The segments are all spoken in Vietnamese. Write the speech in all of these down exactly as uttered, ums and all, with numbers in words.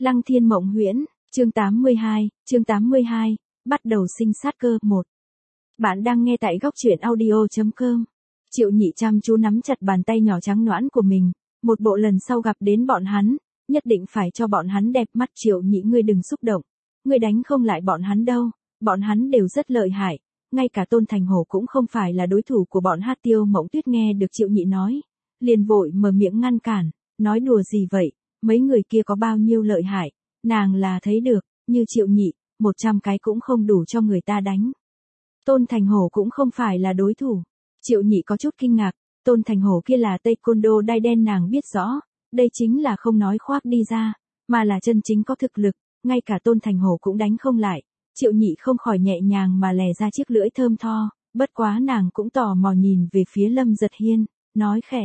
Lăng Thiên Mộng Huyễn, chương tám mươi hai, chương tám mươi hai, bắt đầu sinh sát cơ một. Bạn đang nghe tại góc truyện audio chấm com. Triệu Nhị chăm chú nắm chặt bàn tay nhỏ trắng nõn của mình, một bộ lần sau gặp đến bọn hắn, nhất định phải cho bọn hắn đẹp mắt. Triệu Nhị, ngươi đừng xúc động, ngươi đánh không lại bọn hắn đâu, bọn hắn đều rất lợi hại, ngay cả Tôn Thành Hổ cũng không phải là đối thủ của bọn hát. Tiêu Mộng Tuyết nghe được Triệu Nhị nói, liền vội mở miệng ngăn cản, nói đùa gì vậy, mấy người kia có bao nhiêu lợi hại, nàng là thấy được, như Triệu Nhị, một trăm cái cũng không đủ cho người ta đánh. Tôn Thành Hổ cũng không phải là đối thủ. Triệu Nhị có chút kinh ngạc, Tôn Thành Hổ kia là taekwondo đai đen, nàng biết rõ, đây chính là không nói khoác đi ra, mà là chân chính có thực lực, ngay cả Tôn Thành Hổ cũng đánh không lại. Triệu Nhị không khỏi nhẹ nhàng mà lè ra chiếc lưỡi thơm tho, bất quá nàng cũng tò mò nhìn về phía Lâm Giật Hiên, nói khẽ.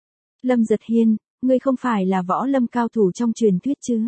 Lâm Giật Hiên, ngươi không phải là võ lâm cao thủ trong truyền thuyết chứ?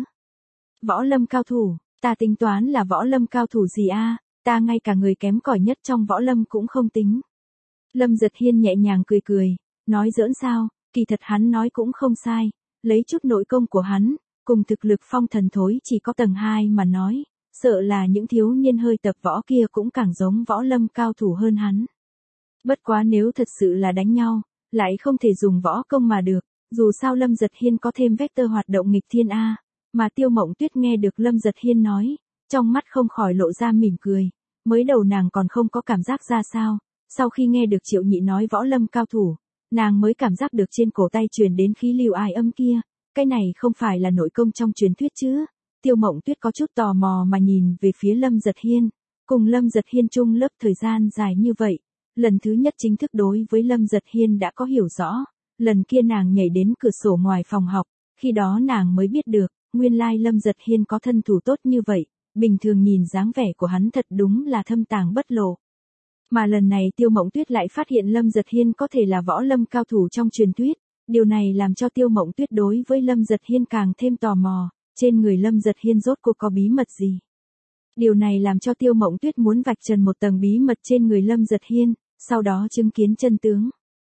Võ lâm cao thủ, ta tính toán là võ lâm cao thủ gì a, ta ngay cả người kém cỏi nhất trong võ lâm cũng không tính. Lâm Giật Hiên nhẹ nhàng cười cười, nói giỡn sao, kỳ thật hắn nói cũng không sai, lấy chút nội công của hắn, cùng thực lực phong thần thối chỉ có tầng hai mà nói, sợ là những thiếu niên hơi tập võ kia cũng càng giống võ lâm cao thủ hơn hắn. Bất quá nếu thật sự là đánh nhau, lại không thể dùng võ công mà được, dù sao Lâm Giật Hiên có thêm vector hoạt động nghịch thiên a. Mà Tiêu Mộng Tuyết nghe được Lâm Giật Hiên nói, trong mắt không khỏi lộ ra mỉm cười, mới đầu nàng còn không có cảm giác ra sao, sau khi nghe được Triệu Nhị nói võ lâm cao thủ, nàng mới cảm giác được trên cổ tay truyền đến khí lưu ai âm kia, cái này không phải là nội công trong truyền thuyết chứ? Tiêu Mộng Tuyết có chút tò mò mà nhìn về phía Lâm Giật Hiên, cùng Lâm Giật Hiên chung lớp thời gian dài như vậy, lần thứ nhất chính thức đối với Lâm Giật Hiên đã có hiểu rõ, lần kia nàng nhảy đến cửa sổ ngoài phòng học, khi đó nàng mới biết được, nguyên lai Lâm Giật Hiên có thân thủ tốt như vậy, bình thường nhìn dáng vẻ của hắn thật đúng là thâm tàng bất lộ. Mà lần này Tiêu Mộng Tuyết lại phát hiện Lâm Giật Hiên có thể là võ lâm cao thủ trong truyền thuyết, điều này làm cho Tiêu Mộng Tuyết đối với Lâm Giật Hiên càng thêm tò mò, trên người Lâm Giật Hiên rốt cuộc có bí mật gì. Điều này làm cho Tiêu Mộng Tuyết muốn vạch trần một tầng bí mật trên người Lâm Giật Hiên, sau đó chứng kiến chân tướng.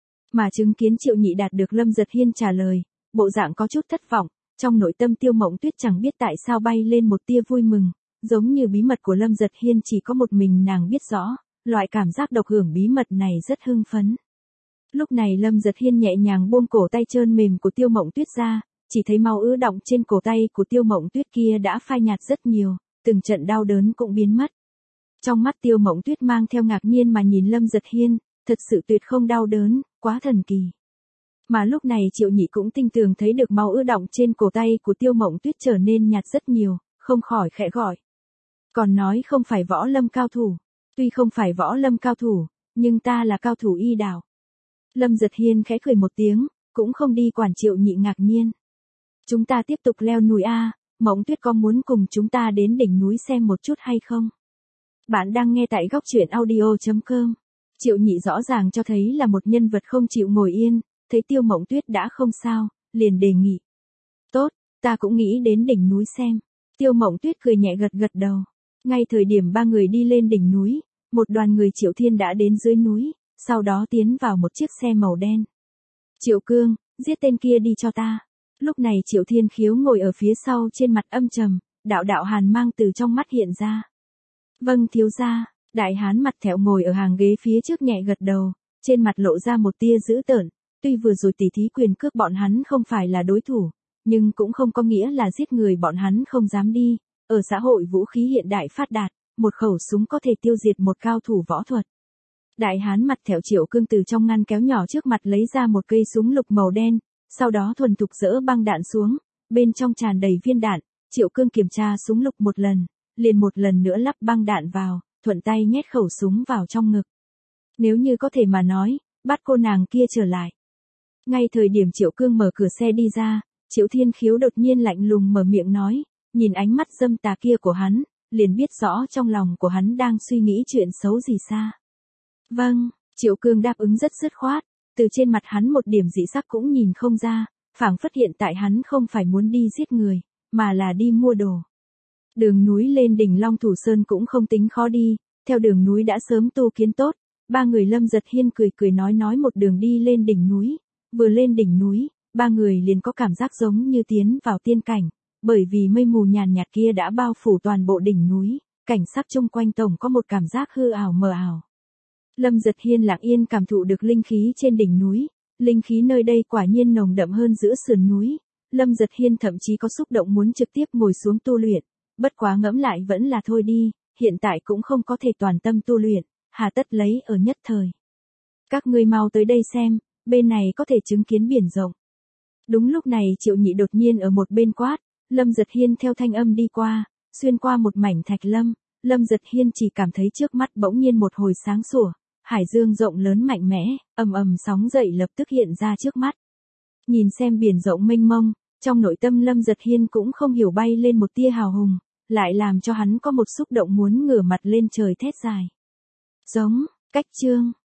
Mà chứng kiến Triệu Nhị đạt được Lâm Giật Hiên trả lời, bộ dạng có chút thất vọng, trong nội tâm Tiêu Mộng Tuyết chẳng biết tại sao bay lên một tia vui mừng, giống như bí mật của Lâm Giật Hiên chỉ có một mình nàng biết rõ, loại cảm giác độc hưởng bí mật này rất hưng phấn. Lúc này Lâm Giật Hiên nhẹ nhàng buông cổ tay trơn mềm của Tiêu Mộng Tuyết ra, chỉ thấy máu ứ đọng trên cổ tay của Tiêu Mộng Tuyết kia đã phai nhạt rất nhiều, từng trận đau đớn cũng biến mất. Trong mắt Tiêu Mộng Tuyết mang theo ngạc nhiên mà nhìn Lâm Giật Hiên, thật sự tuyệt không đau đớn, quá thần kỳ. Mà lúc này Triệu Nhị cũng tinh tường thấy được máu ứ đọng trên cổ tay của Tiêu Mộng Tuyết trở nên nhạt rất nhiều, không khỏi khẽ gọi. Còn nói không phải võ lâm cao thủ, tuy không phải võ lâm cao thủ, nhưng ta là cao thủ y đạo. Lâm Giật Hiên khẽ cười một tiếng, cũng không đi quản Triệu Nhị ngạc nhiên. Chúng ta tiếp tục leo núi a, Mộng Tuyết có muốn cùng chúng ta đến đỉnh núi xem một chút hay không? Bạn đang nghe tại góc truyện audio chấm com. Triệu Nhị rõ ràng cho thấy là một nhân vật không chịu ngồi yên, thấy Tiêu Mộng Tuyết đã không sao, liền đề nghị. Tốt, ta cũng nghĩ đến đỉnh núi xem. Tiêu Mộng Tuyết cười nhẹ gật gật đầu. Ngay thời điểm ba người đi lên đỉnh núi, một đoàn người Triệu Thiên đã đến dưới núi, sau đó tiến vào một chiếc xe màu đen. Triệu Cương, giết tên kia đi cho ta. Lúc này Triệu Thiên Khiếu ngồi ở phía sau, trên mặt âm trầm, đạo đạo hàn mang từ trong mắt hiện ra. Vâng thiếu gia. Đại hán mặt thẹo ngồi ở hàng ghế phía trước nhẹ gật đầu, trên mặt lộ ra một tia dữ tợn, tuy vừa rồi tỉ thí quyền cước bọn hắn không phải là đối thủ, nhưng cũng không có nghĩa là giết người bọn hắn không dám đi, ở xã hội vũ khí hiện đại phát đạt, một khẩu súng có thể tiêu diệt một cao thủ võ thuật. Đại hán mặt thẹo Triệu Cương từ trong ngăn kéo nhỏ trước mặt lấy ra một cây súng lục màu đen, sau đó thuần thục dỡ băng đạn xuống, bên trong tràn đầy viên đạn, Triệu Cương kiểm tra súng lục một lần, liền một lần nữa lắp băng đạn vào, thuận tay nhét khẩu súng vào trong ngực. Nếu như có thể mà nói, bắt cô nàng kia trở lại. Ngay thời điểm Triệu Cương mở cửa xe đi ra, Triệu Thiên Khiếu đột nhiên lạnh lùng mở miệng nói, nhìn ánh mắt dâm tà kia của hắn, liền biết rõ trong lòng của hắn đang suy nghĩ chuyện xấu gì xa. Vâng, Triệu Cương đáp ứng rất dứt khoát, từ trên mặt hắn một điểm dị sắc cũng nhìn không ra, phảng phất hiện tại hắn không phải muốn đi giết người, mà là đi mua đồ. Đường núi lên đỉnh Long Thủ Sơn cũng không tính khó đi, theo đường núi đã sớm tu kiến tốt, ba người Lâm Giật Hiên cười cười nói nói một đường đi lên đỉnh núi, vừa lên đỉnh núi, ba người liền có cảm giác giống như tiến vào tiên cảnh, Bởi vì mây mù nhàn nhạt kia đã bao phủ toàn bộ đỉnh núi, cảnh sắc chung quanh tổng có một cảm giác hư ảo mờ ảo. Lâm Giật Hiên lặng yên cảm thụ được linh khí trên đỉnh núi, linh khí nơi đây quả nhiên nồng đậm hơn giữa sườn núi. Lâm Giật Hiên thậm chí có xúc động muốn trực tiếp ngồi xuống tu luyện, bất quá ngẫm lại vẫn là thôi đi, hiện tại cũng không có thể toàn tâm tu luyện, hà tất lấy ở nhất thời. Các ngươi mau tới đây xem, bên này có thể chứng kiến biển rộng. Đúng lúc này Triệu Nhị đột nhiên ở một bên quát, Lâm Giật Hiên theo thanh âm đi qua, xuyên qua một mảnh thạch lâm, Lâm Giật Hiên chỉ cảm thấy trước mắt bỗng nhiên một hồi sáng sủa, hải dương rộng lớn mạnh mẽ, ầm ầm sóng dậy lập tức hiện ra trước mắt. Nhìn xem biển rộng mênh mông, trong nội tâm Lâm Giật Hiên cũng không hiểu bay lên một tia hào hùng, lại làm cho hắn có một xúc động muốn ngửa mặt lên trời thét dài. Giống, cách chương.